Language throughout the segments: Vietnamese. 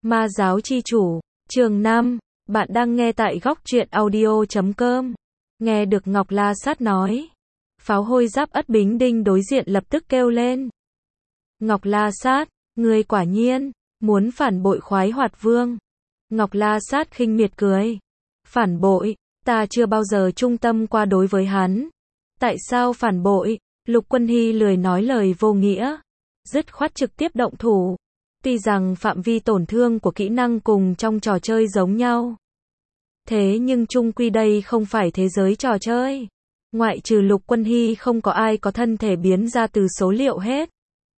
Ma giáo chi chủ, chương 5, bạn đang nghe tại góc truyện audio.com. Nghe được Ngọc La Sát nói. Pháo hôi Giáp Ất Bính Đinh đối diện lập tức kêu lên. Ngọc La Sát, ngươi quả nhiên, muốn phản bội Khoái Hoạt Vương. Ngọc La Sát khinh miệt cười. Phản bội, ta chưa bao giờ trung tâm qua đối với hắn. Tại sao phản bội? Lục Quân Hy lười nói lời vô nghĩa. Dứt khoát trực tiếp động thủ. Tuy rằng phạm vi tổn thương của kỹ năng cùng trong trò chơi giống nhau. Thế nhưng chung quy đây không phải thế giới trò chơi. Ngoại trừ Lục Quân Hy không có ai có thân thể biến ra từ số liệu hết.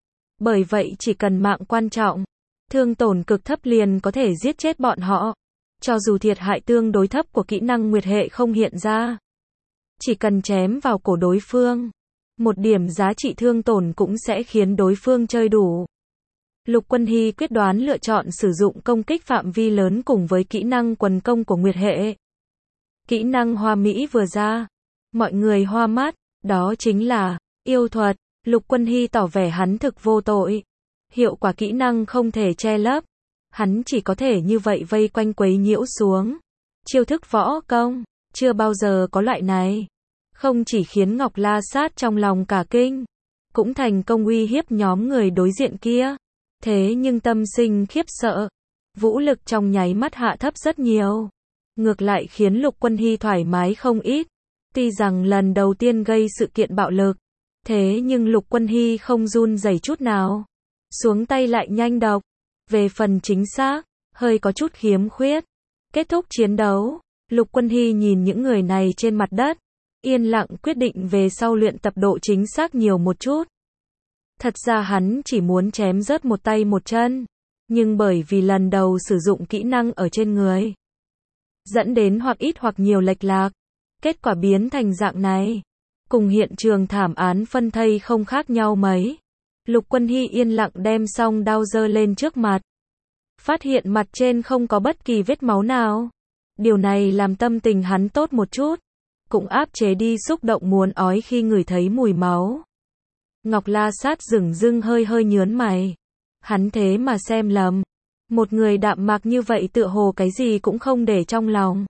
Bởi vậy chỉ cần mạng quan trọng, thương tổn cực thấp liền có thể giết chết bọn họ. Cho dù thiệt hại tương đối thấp của kỹ năng nguyệt hệ không hiện ra. Chỉ cần chém vào cổ đối phương, một điểm giá trị thương tổn cũng sẽ khiến đối phương chơi đủ. Lục Quân Hy quyết đoán lựa chọn sử dụng công kích phạm vi lớn cùng với kỹ năng quần công của nguyệt hệ. Kỹ năng hoa mỹ vừa ra, mọi người hoa mắt, đó chính là yêu thuật. Lục Quân Hy tỏ vẻ hắn thực vô tội. Hiệu quả kỹ năng không thể che lấp. Hắn chỉ có thể như vậy vây quanh quấy nhiễu xuống. Chiêu thức võ công, chưa bao giờ có loại này. Không chỉ khiến Ngọc La Sát trong lòng cả kinh, cũng thành công uy hiếp nhóm người đối diện kia. Thế nhưng tâm sinh khiếp sợ, vũ lực trong nháy mắt hạ thấp rất nhiều. Ngược lại khiến Lục Quân Hy thoải mái không ít. Tuy rằng lần đầu tiên gây sự kiện bạo lực, thế nhưng Lục Quân Hy không run rẩy chút nào. Xuống tay lại nhanh độc. Về phần chính xác, hơi có chút khiếm khuyết. Kết thúc chiến đấu, Lục Quân Hy nhìn những người này trên mặt đất. Yên lặng quyết định về sau luyện tập độ chính xác nhiều một chút. Thật ra hắn chỉ muốn chém rớt một tay một chân. Nhưng bởi vì lần đầu sử dụng kỹ năng ở trên người, dẫn đến hoặc ít hoặc nhiều lệch lạc. Kết quả biến thành dạng này. Cùng hiện trường thảm án phân thây không khác nhau mấy. Lục Quân Hy yên lặng đem song đao giơ lên trước mặt. Phát hiện mặt trên không có bất kỳ vết máu nào. Điều này làm tâm tình hắn tốt một chút. Cũng áp chế đi xúc động muốn ói khi ngửi thấy mùi máu. Ngọc La Sát dửng dưng hơi hơi nhớn mày. Hắn thế mà xem lầm. Một người đạm mạc như vậy tựa hồ cái gì cũng không để trong lòng.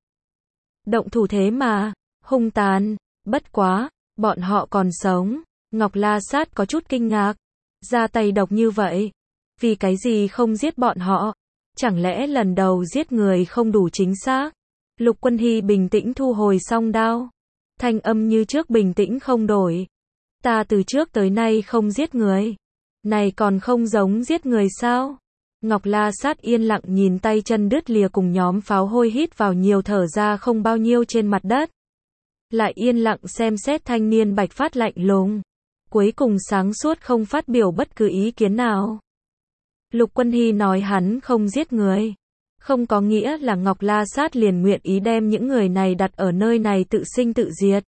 Động thủ thế mà, hung tàn, bất quá, bọn họ còn sống. Ngọc La Sát có chút kinh ngạc. Ra tay độc như vậy. Vì cái gì không giết bọn họ? Chẳng lẽ lần đầu giết người không đủ chính xác? Lục Quân Hy bình tĩnh thu hồi song đao. Thanh âm như trước bình tĩnh không đổi. Ta từ trước tới nay không giết người. Này còn không giống giết người sao? Ngọc La Sát yên lặng nhìn tay chân đứt lìa cùng nhóm pháo hôi hít vào nhiều thở ra không bao nhiêu trên mặt đất. Lại yên lặng xem xét thanh niên bạch phát lạnh lùng. Cuối cùng sáng suốt không phát biểu bất cứ ý kiến nào. Lục Quân Hy nói hắn không giết người. Không có nghĩa là Ngọc La Sát liền nguyện ý đem những người này đặt ở nơi này tự sinh tự diệt.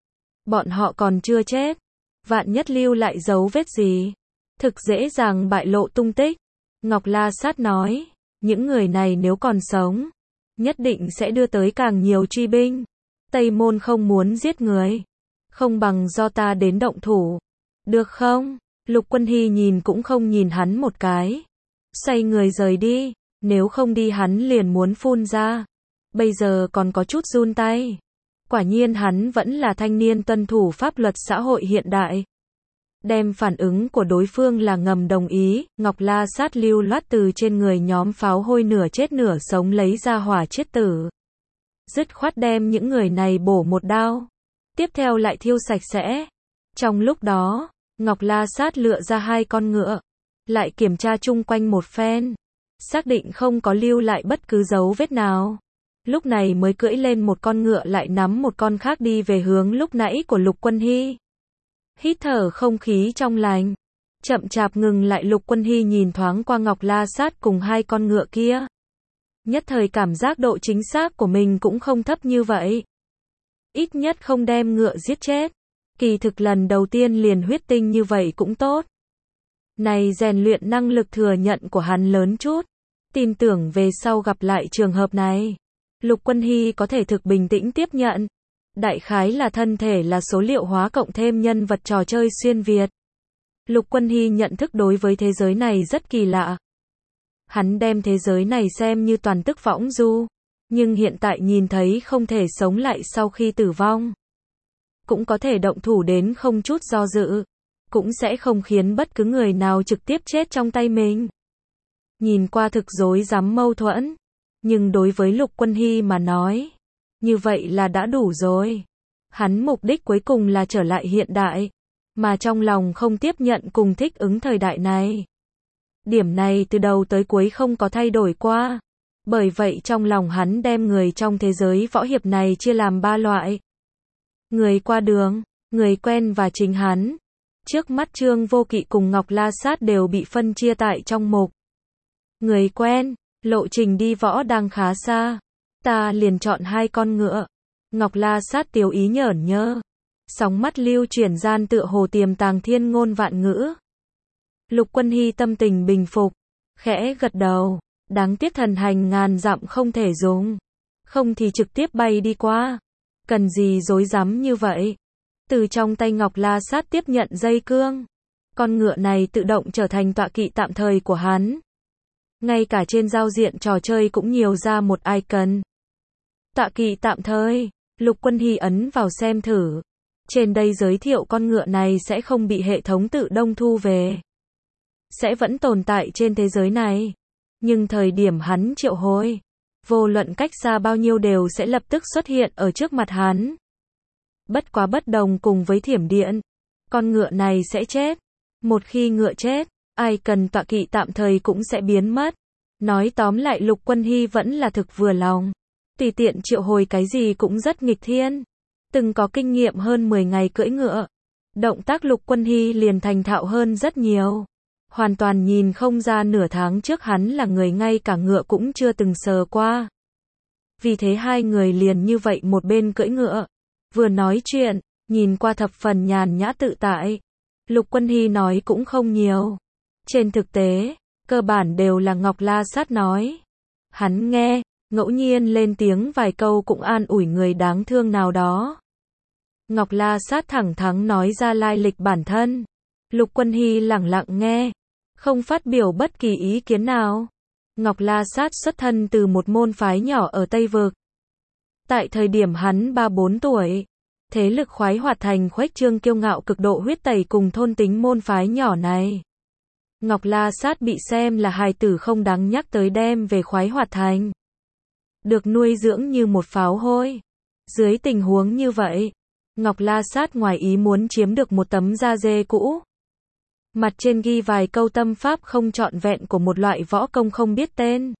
Bọn họ còn chưa chết. Vạn nhất lưu lại dấu vết gì. Thực dễ dàng bại lộ tung tích. Ngọc La Sát nói, những người này nếu còn sống, nhất định sẽ đưa tới càng nhiều truy binh. Tây Môn không muốn giết người. Không bằng do ta đến động thủ. Được không? Lục Quân Hy nhìn cũng không nhìn hắn một cái. Xoay người rời đi. Nếu không đi hắn liền muốn phun ra. Bây giờ còn có chút run tay. Quả nhiên hắn vẫn là thanh niên tuân thủ pháp luật xã hội hiện đại. Đem phản ứng của đối phương là ngầm đồng ý. Ngọc La Sát lưu loát từ trên người nhóm pháo hôi nửa chết nửa sống lấy ra hỏa chiết tử. Dứt khoát đem những người này bổ một đao. Tiếp theo lại thiêu sạch sẽ. Trong lúc đó, Ngọc La Sát lựa ra 2 con ngựa. Lại kiểm tra chung quanh một phen. Xác định không có lưu lại bất cứ dấu vết nào. Lúc này mới cưỡi lên một con ngựa lại nắm một con khác đi về hướng lúc nãy của Lục Quân Hy. Hít thở không khí trong lành. Chậm chạp ngừng lại Lục Quân Hy nhìn thoáng qua Ngọc La Sát cùng 2 con ngựa kia. Nhất thời cảm giác độ chính xác của mình cũng không thấp như vậy. Ít nhất không đem ngựa giết chết. Kỳ thực lần đầu tiên liền huyết tinh như vậy cũng tốt. Này rèn luyện năng lực thừa nhận của hắn lớn chút. Tin tưởng về sau gặp lại trường hợp này, Lục Quân Hy có thể thực bình tĩnh tiếp nhận. Đại khái là thân thể là số liệu hóa cộng thêm nhân vật trò chơi xuyên Việt. Lục Quân Hy nhận thức đối với thế giới này rất kỳ lạ. Hắn đem thế giới này xem như toàn tức võng du, nhưng hiện tại nhìn thấy không thể sống lại sau khi tử vong. Cũng có thể động thủ đến không chút do dự, cũng sẽ không khiến bất cứ người nào trực tiếp chết trong tay mình. Nhìn qua thực rối rắm mâu thuẫn, nhưng đối với Lục Quân Hy mà nói, như vậy là đã đủ rồi. Hắn mục đích cuối cùng là trở lại hiện đại, mà trong lòng không tiếp nhận cùng thích ứng thời đại này. Điểm này từ đầu tới cuối không có thay đổi qua. Bởi vậy trong lòng hắn đem người trong thế giới võ hiệp này chia làm 3 loại. Người qua đường, người quen và chính hắn. Trước mắt Trương Vô Kỵ cùng Ngọc La Sát đều bị phân chia tại trong mục. Người quen, lộ trình đi võ đang khá xa. Ta liền chọn 2 con ngựa. Ngọc La Sát tiếu ý nhởn nhơ. Sóng mắt lưu chuyển gian tựa hồ tiềm tàng thiên ngôn vạn ngữ. Lục Quân Hy tâm tình bình phục, khẽ gật đầu. Đáng tiếc thần hành ngàn dặm không thể dùng. Không thì trực tiếp bay đi qua. Cần gì rối rắm như vậy. Từ trong tay Ngọc La Sát tiếp nhận dây cương. Con ngựa này tự động trở thành tọa kỵ tạm thời của hắn. Ngay cả trên giao diện trò chơi cũng nhiều ra một icon. Tọa kỵ tạm thời. Lục Quân Hy ấn vào xem thử. Trên đây giới thiệu con ngựa này sẽ không bị hệ thống tự động thu về. Sẽ vẫn tồn tại trên thế giới này. Nhưng thời điểm hắn triệu hồi, vô luận cách xa bao nhiêu đều sẽ lập tức xuất hiện ở trước mặt hắn. Bất quá bất đồng cùng với thiểm điện, con ngựa này sẽ chết. Một khi ngựa chết, ai cần tọa kỵ tạm thời cũng sẽ biến mất. Nói tóm lại Lục Quân Hy vẫn là thực vừa lòng. Tùy tiện triệu hồi cái gì cũng rất nghịch thiên. Từng có kinh nghiệm hơn 10 ngày cưỡi ngựa. Động tác Lục Quân Hy liền thành thạo hơn rất nhiều. Hoàn toàn nhìn không ra nửa tháng trước hắn là người ngay cả ngựa cũng chưa từng sờ qua. Vì thế hai người liền như vậy một bên cưỡi ngựa, vừa nói chuyện, nhìn qua thập phần nhàn nhã tự tại. Lục Quân Hy nói cũng không nhiều. Trên thực tế, cơ bản đều là Ngọc La Sát nói. Hắn nghe, ngẫu nhiên lên tiếng vài câu cũng an ủi người đáng thương nào đó. Ngọc La Sát thẳng thắn nói ra lai lịch bản thân. Lục Quân Hy lẳng lặng nghe, không phát biểu bất kỳ ý kiến nào. Ngọc La Sát xuất thân từ một môn phái nhỏ ở Tây Vực. Tại thời điểm hắn 3-4 tuổi, thế lực Khoái Hoạt Thành khuếch trương kiêu ngạo cực độ huyết tẩy cùng thôn tính môn phái nhỏ này. Ngọc La Sát bị xem là hài tử không đáng nhắc tới đem về Khoái Hoạt Thành. Được nuôi dưỡng như một pháo hôi. Dưới tình huống như vậy, Ngọc La Sát ngoài ý muốn chiếm được một tấm da dê cũ. Mặt trên ghi vài câu tâm pháp không trọn vẹn của một loại võ công không biết tên.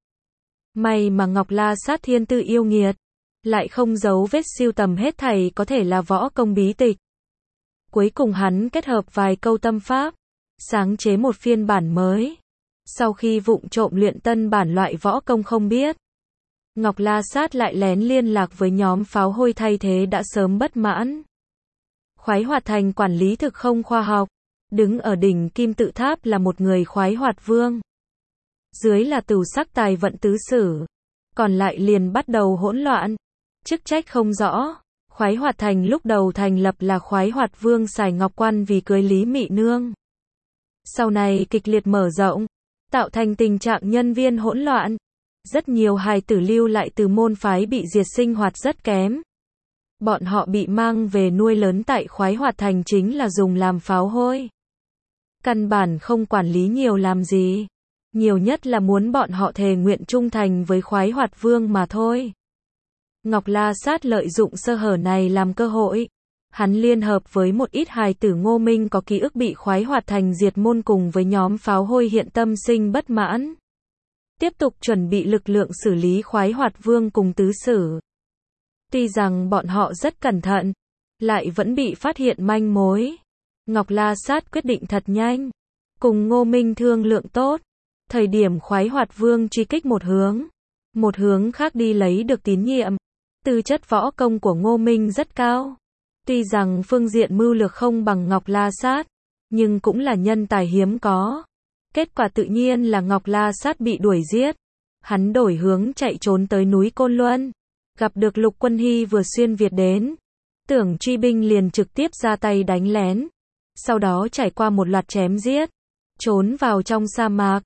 May mà Ngọc La Sát thiên tư yêu nghiệt, lại không giấu vết siêu tầm hết thảy có thể là võ công bí tịch. Cuối cùng hắn kết hợp vài câu tâm pháp, sáng chế một phiên bản mới. Sau khi vụng trộm luyện tân bản loại võ công không biết, Ngọc La Sát lại lén liên lạc với nhóm pháo hôi thay thế đã sớm bất mãn. Khoái Hoạt Thành quản lý thực không khoa học. Đứng ở đỉnh kim tự tháp là một người khoái hoạt vương. Dưới là Tửu Sắc Tài Vận tứ sử. Còn lại liền bắt đầu hỗn loạn. Chức trách không rõ. Khoái Hoạt Thành lúc đầu thành lập là Khoái Hoạt Vương Sài Ngọc Quan vì cưới Lý Mị Nương. Sau này kịch liệt mở rộng, tạo thành tình trạng nhân viên hỗn loạn. Rất nhiều hài tử lưu lại từ môn phái bị diệt sinh hoạt rất kém. Bọn họ bị mang về nuôi lớn tại Khoái Hoạt Thành chính là dùng làm pháo hôi. Căn bản không quản lý nhiều làm gì. Nhiều nhất là muốn bọn họ thề nguyện trung thành với Khoái Hoạt Vương mà thôi. Ngọc La Sát lợi dụng sơ hở này làm cơ hội. Hắn liên hợp với một ít hài tử Ngô Minh có ký ức bị Khoái Hoạt Thành diệt môn cùng với nhóm pháo hôi hiện tâm sinh bất mãn. Tiếp tục chuẩn bị lực lượng xử lý Khoái Hoạt Vương cùng tứ sử. Tuy rằng bọn họ rất cẩn thận, lại vẫn bị phát hiện manh mối. Ngọc La Sát quyết định thật nhanh, cùng Ngô Minh thương lượng tốt. Thời điểm Khoái Hoạt Vương truy kích một hướng khác đi lấy được tín nhiệm. Tư chất võ công của Ngô Minh rất cao. Tuy rằng phương diện mưu lược không bằng Ngọc La Sát, nhưng cũng là nhân tài hiếm có. Kết quả tự nhiên là Ngọc La Sát bị đuổi giết. Hắn đổi hướng chạy trốn tới núi Côn Luân. Gặp được Lục Quân Hy vừa xuyên Việt đến. Tưởng truy binh liền trực tiếp ra tay đánh lén. Sau đó trải qua một loạt chém giết. Trốn vào trong sa mạc.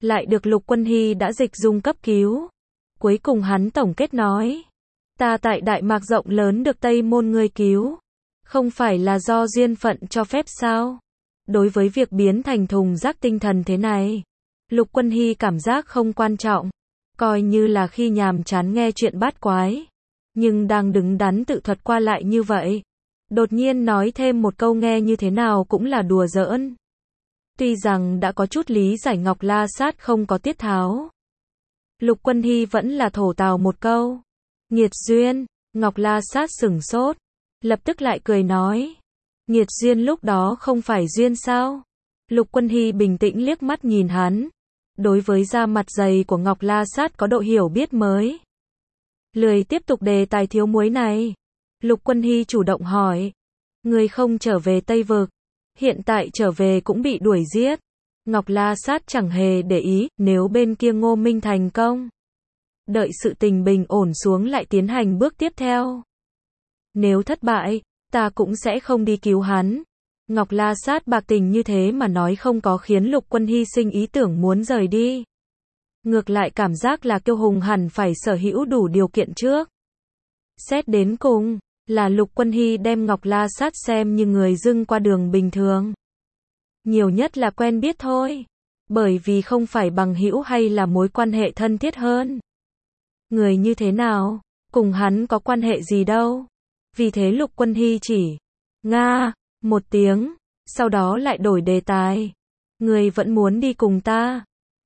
lại được Lục Quân Hy đã dịch dung cấp cứu. Cuối cùng hắn tổng kết nói, ta tại Đại Mạc rộng lớn được Tây Môn ngươi cứu, không phải là do duyên phận cho phép sao? Đối với việc biến thành thùng rác tinh thần thế này, Lục Quân Hy cảm giác không quan trọng, coi như là khi nhàm chán nghe chuyện bát quái. Nhưng đang đứng đắn tự thuật qua lại như vậy, đột nhiên nói thêm một câu nghe như thế nào cũng là đùa giỡn. Tuy rằng đã có chút lý giải Ngọc La Sát không có tiết tháo, Lục Quân Hy vẫn là thổ tào một câu. Nghiệt duyên, Ngọc La Sát sửng sốt, lập tức lại cười nói. Nghiệt duyên lúc đó không phải duyên sao? Lục Quân Hy bình tĩnh liếc mắt nhìn hắn. Đối với da mặt dày của Ngọc La Sát có độ hiểu biết mới. Lười tiếp tục đề tài thiếu muối này. Lục Quân Hy chủ động hỏi. Người không trở về Tây Vực, hiện tại trở về cũng bị đuổi giết. Ngọc La Sát chẳng hề để ý, nếu bên kia Ngô Minh thành công, đợi sự tình bình ổn xuống lại tiến hành bước tiếp theo. Nếu thất bại, ta cũng sẽ không đi cứu hắn. Ngọc La Sát bạc tình như thế mà nói không có khiến Lục Quân Hy sinh ý tưởng muốn rời đi. Ngược lại cảm giác là Kiêu Hùng hẳn phải sở hữu đủ điều kiện trước. Xét đến cùng, là Lục Quân Hy đem Ngọc La Sát xem như người dưng qua đường bình thường. Nhiều nhất là quen biết thôi. Bởi vì không phải bằng hữu hay là mối quan hệ thân thiết hơn. Người như thế nào, cùng hắn có quan hệ gì đâu. Vì thế Lục Quân Hy chỉ nga một tiếng, sau đó lại đổi đề tài. Người vẫn muốn đi cùng ta.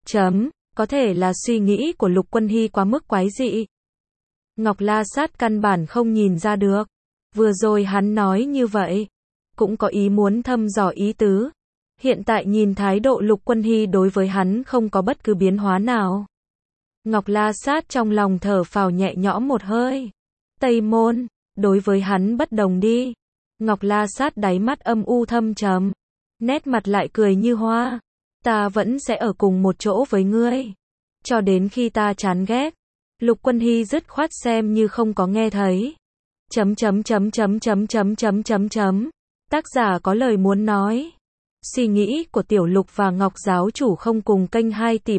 Có thể là suy nghĩ của Lục Quân Hy quá mức quái dị. Ngọc La Sát căn bản không nhìn ra được. Vừa rồi hắn nói như vậy, cũng có ý muốn thăm dò ý tứ. Hiện tại nhìn thái độ Lục Quân Hy đối với hắn không có bất cứ biến hóa nào. Ngọc La Sát trong lòng thở phào nhẹ nhõm một hơi. Tây Môn, đối với hắn bất đồng đi. Ngọc La Sát đáy mắt âm u thâm trầm, nét mặt lại cười như hoa. Ta vẫn sẽ ở cùng một chỗ với ngươi, cho đến khi ta chán ghét. Lục Quân Hy dứt khoát xem như không có nghe thấy. Tác giả có lời muốn nói. Suy nghĩ của Tiểu Lục và Ngọc giáo chủ không cùng kênh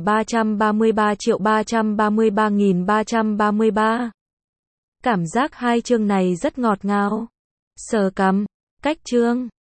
2.333.333.333. Cảm giác hai chương này rất ngọt ngào. Sờ cằm, cách chương.